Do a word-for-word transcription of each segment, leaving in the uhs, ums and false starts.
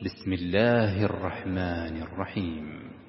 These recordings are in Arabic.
بسم الله الرحمن الرحيم.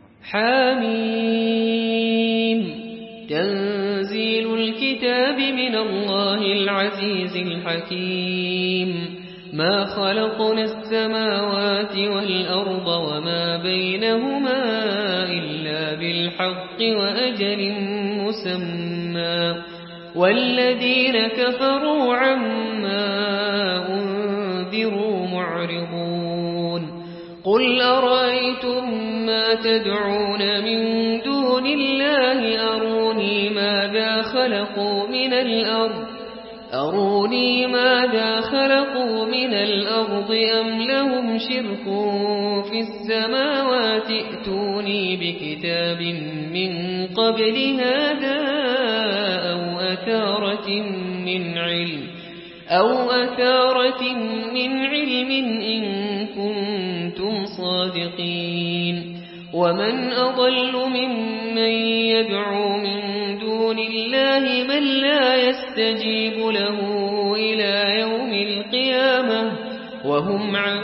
حميم. تنزيل الكتاب من الله العزيز الحكيم. ما خلقنا السماوات والأرض وما بينهما إلا بالحق وأجل مسمى، والذين كفروا عما أنذروا معرضون. قل أرأيتم ما تدعون من دون الله أروني ماذا خلقوا من الأرض أروني ماذا خلقوا من الأرض أم لهم شرك في السماوات ائتوني بكتاب من قبل هذا أو أثارة من علم أو أثارة من علم إن كنتم صادقين. ومن أضل ممن يدعو من دون الله من لا يستجيب له إلى يوم القيامة وهم عن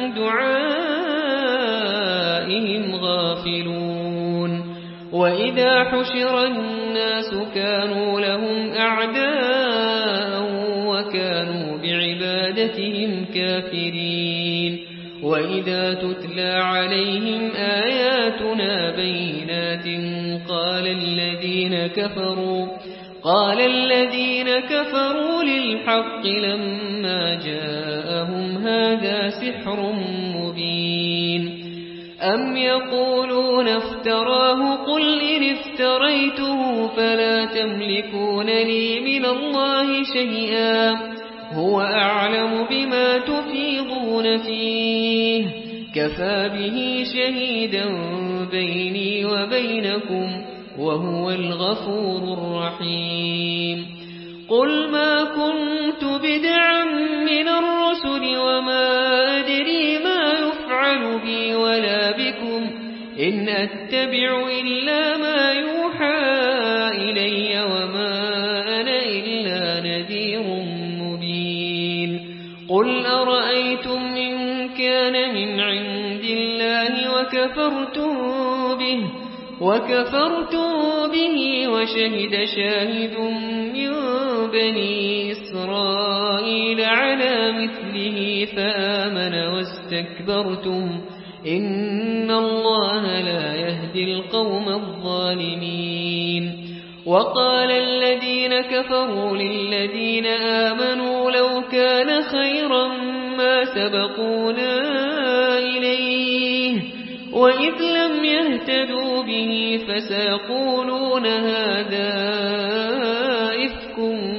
دعائهم غافلون. وإذا حشر الناس كانوا لهم أعداء وكانوا بعبادتهم كافرين. وإذا تتلى عليهم آياتنا بينات قال الذين كفروا قال الذين كفروا للحق لما جاءهم هذا سحر مبين. أم يقولون افتراه قل إن افتريته فلا تملكون لي من الله شيئا هو أعلم بما تفيضون فيه كفى به شهيدا بيني وبينكم وهو الغفور الرحيم. قل ما كنت بدعا من الرسل وما أدري ما يفعل بي ولا بكم إن أتبع إلا ما يوحى إلي وما أنا إلا نذير مبين. قل أرأيتم إن كان من عند الله وكفرتم به وكفرتم به وشهد شاهد من بني إسرائيل على مثله فآمن واستكبرتم إن الله لا يهدي القوم الظالمين. وقال الذين كفروا للذين آمنوا لو كان خيرا ما سبقونا إليه وإذ لم يهتدوا به فسيقولون هذا إفك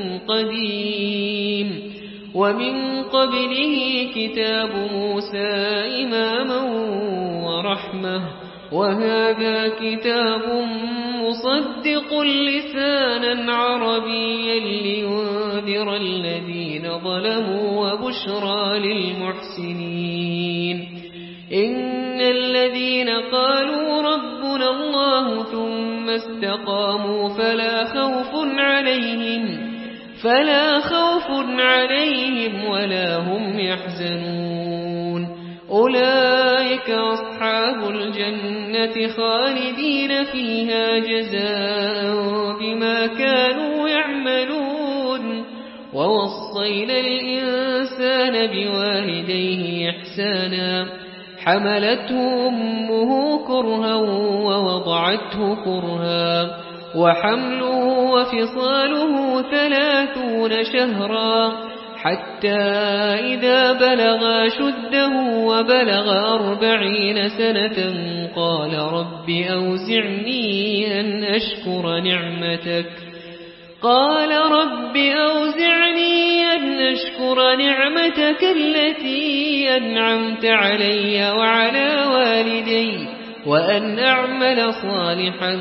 قديم. ومن قبله كتاب موسى إماما ورحمة وهذا كتاب مصدق لسانا عربيا لينذر الذين ظلموا وبشرى للمحسنين. إن الذين قالوا ربنا الله ثم استقاموا فلا خوف عليهم فلا خوف عليهم ولا هم يحزنون. أولئك أصحاب الجنة خالدين فيها جزاء بما كانوا يعملون. ووصينا الإنسان بوالديه إحسانا حملته أمه كرها ووضعته كرها وحمله وفصاله ثلاثون شهرا حتى إذا بلغ شده وبلغ أربعين سنة قال رب أوزعني أن أشكر نعمتك قال رب أوزعني أن أشكر نعمتك التي أنعمت علي وعلى والدي وأن أعمل صالحا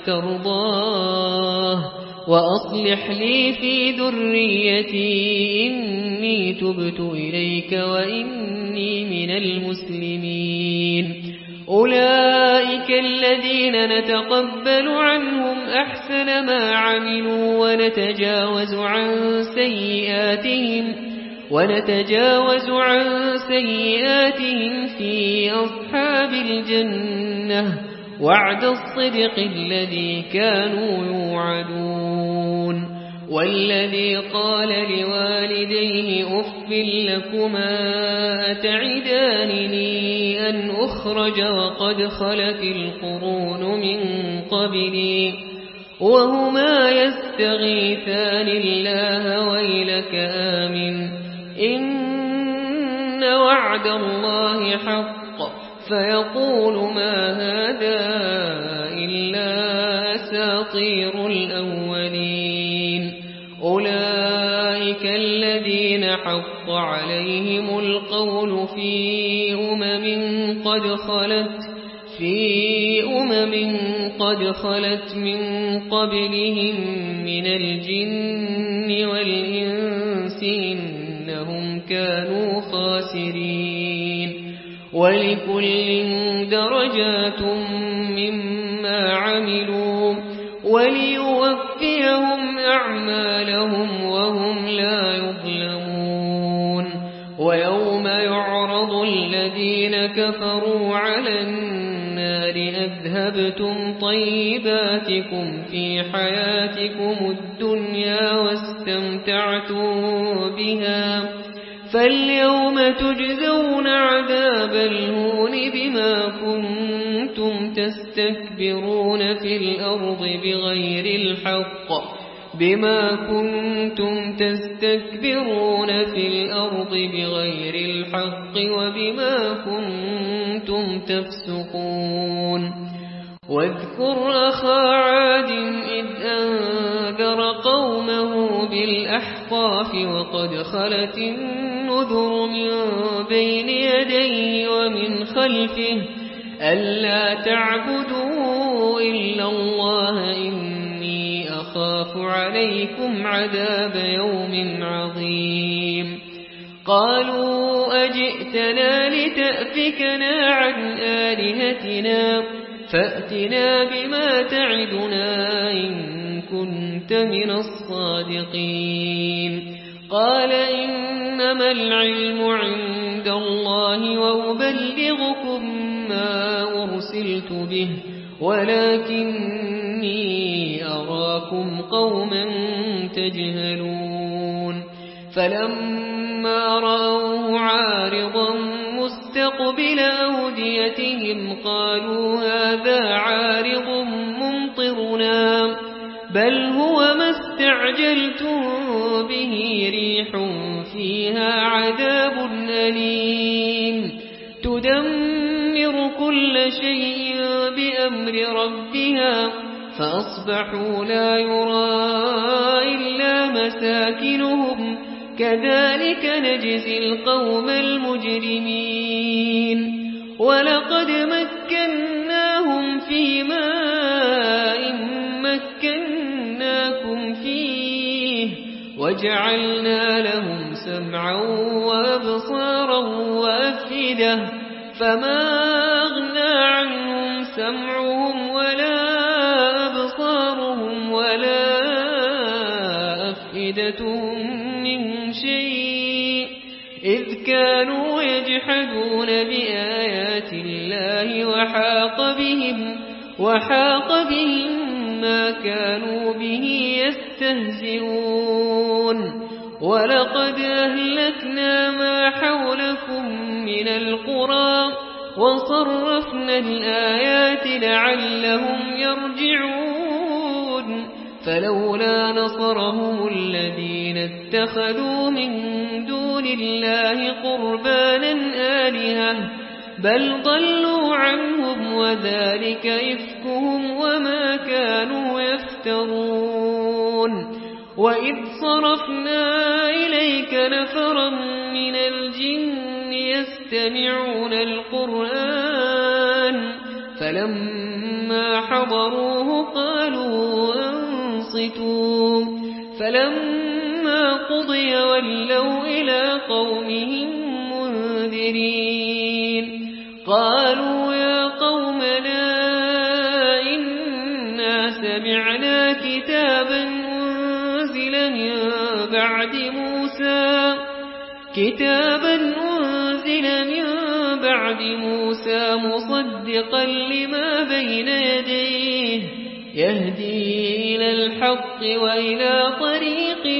ترضاه وأصلح لي في ذريتي إني تبت إليك وإني من المسلمين. أولئك الذين نتقبل عنهم أحسن ما عملوا ونتجاوز عن سيئاتهم ونتجاوز عن سيئاتهم في أصحاب الجنة وعد الصدق الذي كانوا يوعدون والذي قال لوالديه أف لكما أتعدانني أن أخرج وقد خلت القرون من قبلي وهما يستغيثان الله ويلك آمن إن وعد الله حق فيقول ما هذا إلا أساطير الأولين أولئك الذين حق عليهم القول في أمم قد خلت في أمم قد خلت من قبلهم من الجن والإنس إنهم كانوا خاسرين ولكل درجات مما عملوا وليوفيهم أعمالهم وهم لا يظلمون ويوم يعرض الذين كفروا على النار أذهبتم طيباتكم في حياتكم الدنيا واستمتعتم بها فاليوم تجزون عذاب الهون بما كنتم تستكبرون في الأرض بغير الحق بما كنتم تستكبرون في الأرض بغير الحق وبما كنتم تفسقون واذكر أخا عاد إذ أنذر قومه بالأحقاف وقد خلت النذر من بين يديه ومن خلفه ألا تعبدوا إلا الله إني أخاف عليكم عذاب يوم عظيم قالوا أجئتنا لتأفكنا عن آلهتنا فأتنا بما تعدنا إن كنت من الصادقين قال إنما العلم عند الله وأبلغكم ما أرسلت به ولكني أراكم قوما تجهلون فلما رأوه عارضا مستقبل أوديتهم قالوا هذا عارض ممطرنا بل هو ما استعجلتم به ريح فيها عذاب أليم تدمر كل شيء بأمر ربها فأصبحوا لا يرى إلا مساكنهم كذلك نجزي القوم المجرمين ولقد مكناهم في ماء مكناكم فيه وجعلنا لهم سمعا وأبصارا وأفئدة فما أغنى عنهم سمعهم ولا أبصارهم ولا أفئدتهم من شيء إذ كانوا يجحدون بآيات الله وحاق بهم وحاق بهم ما كانوا به يستهزئون ولقد أهلكنا ما حولكم من القرى وصرفنا الآيات لعلهم يرجعون فلولا نصرهم الذين اتخذوا من دون الله قربانا آلهة بل ضلوا عنهم وذلك إفكهم وما كانوا يفترون وإذ صرفنا إليك نفرا من الجن يستمعون القرآن فلما حضروه قالوا أنصتوا فلما قضي ولوا إلى قومهم منذرين قالوا يا قومنا إنا سمعنا كتابا أنزل من بعد موسى كتابا أنزل من بعد موسى مصدقا لما بين يديه يهدي إلى الحق وإلى طريق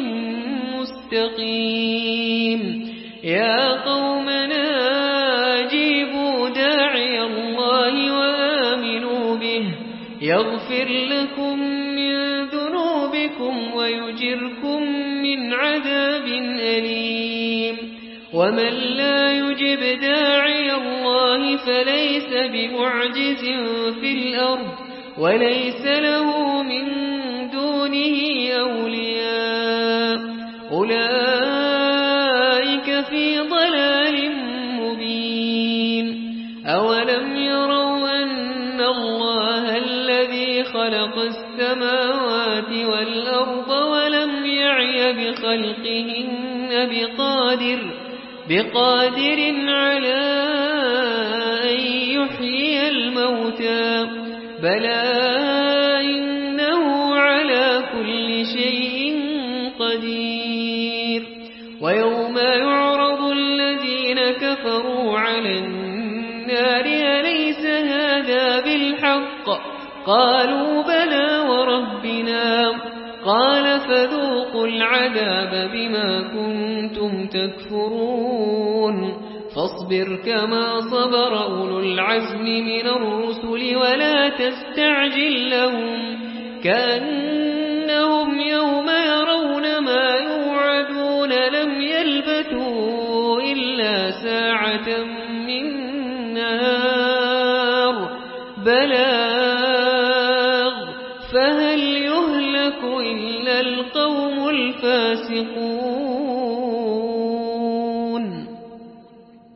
مستقيم يا قومنا أجيبوا داعي الله وآمنوا به يغفر لكم من ذنوبكم ويجركم من عذاب أليم ومن لا يجب داعي الله فليس بمعجز في الأرض وليس له من دونه أولياء أولئك في ضلال مبين أولم يروا أن الله الذي خلق السماوات والأرض ولم يعي بخلقهن بقادر بقادر على أن يحيي الموتى بلى إنه على كل شيء قدير ويوم يعرض الذين كفروا على النار أليس هذا بالحق قالوا بلى وربنا قال فذوقوا العذاب بما كنتم تكفرون فاصبر كما صبر أولو العزم من الرسل ولا تستعجل لهم كأنهم يوم يرون ما يوعدون لم يلبثوا إلا ساعة من نار بلى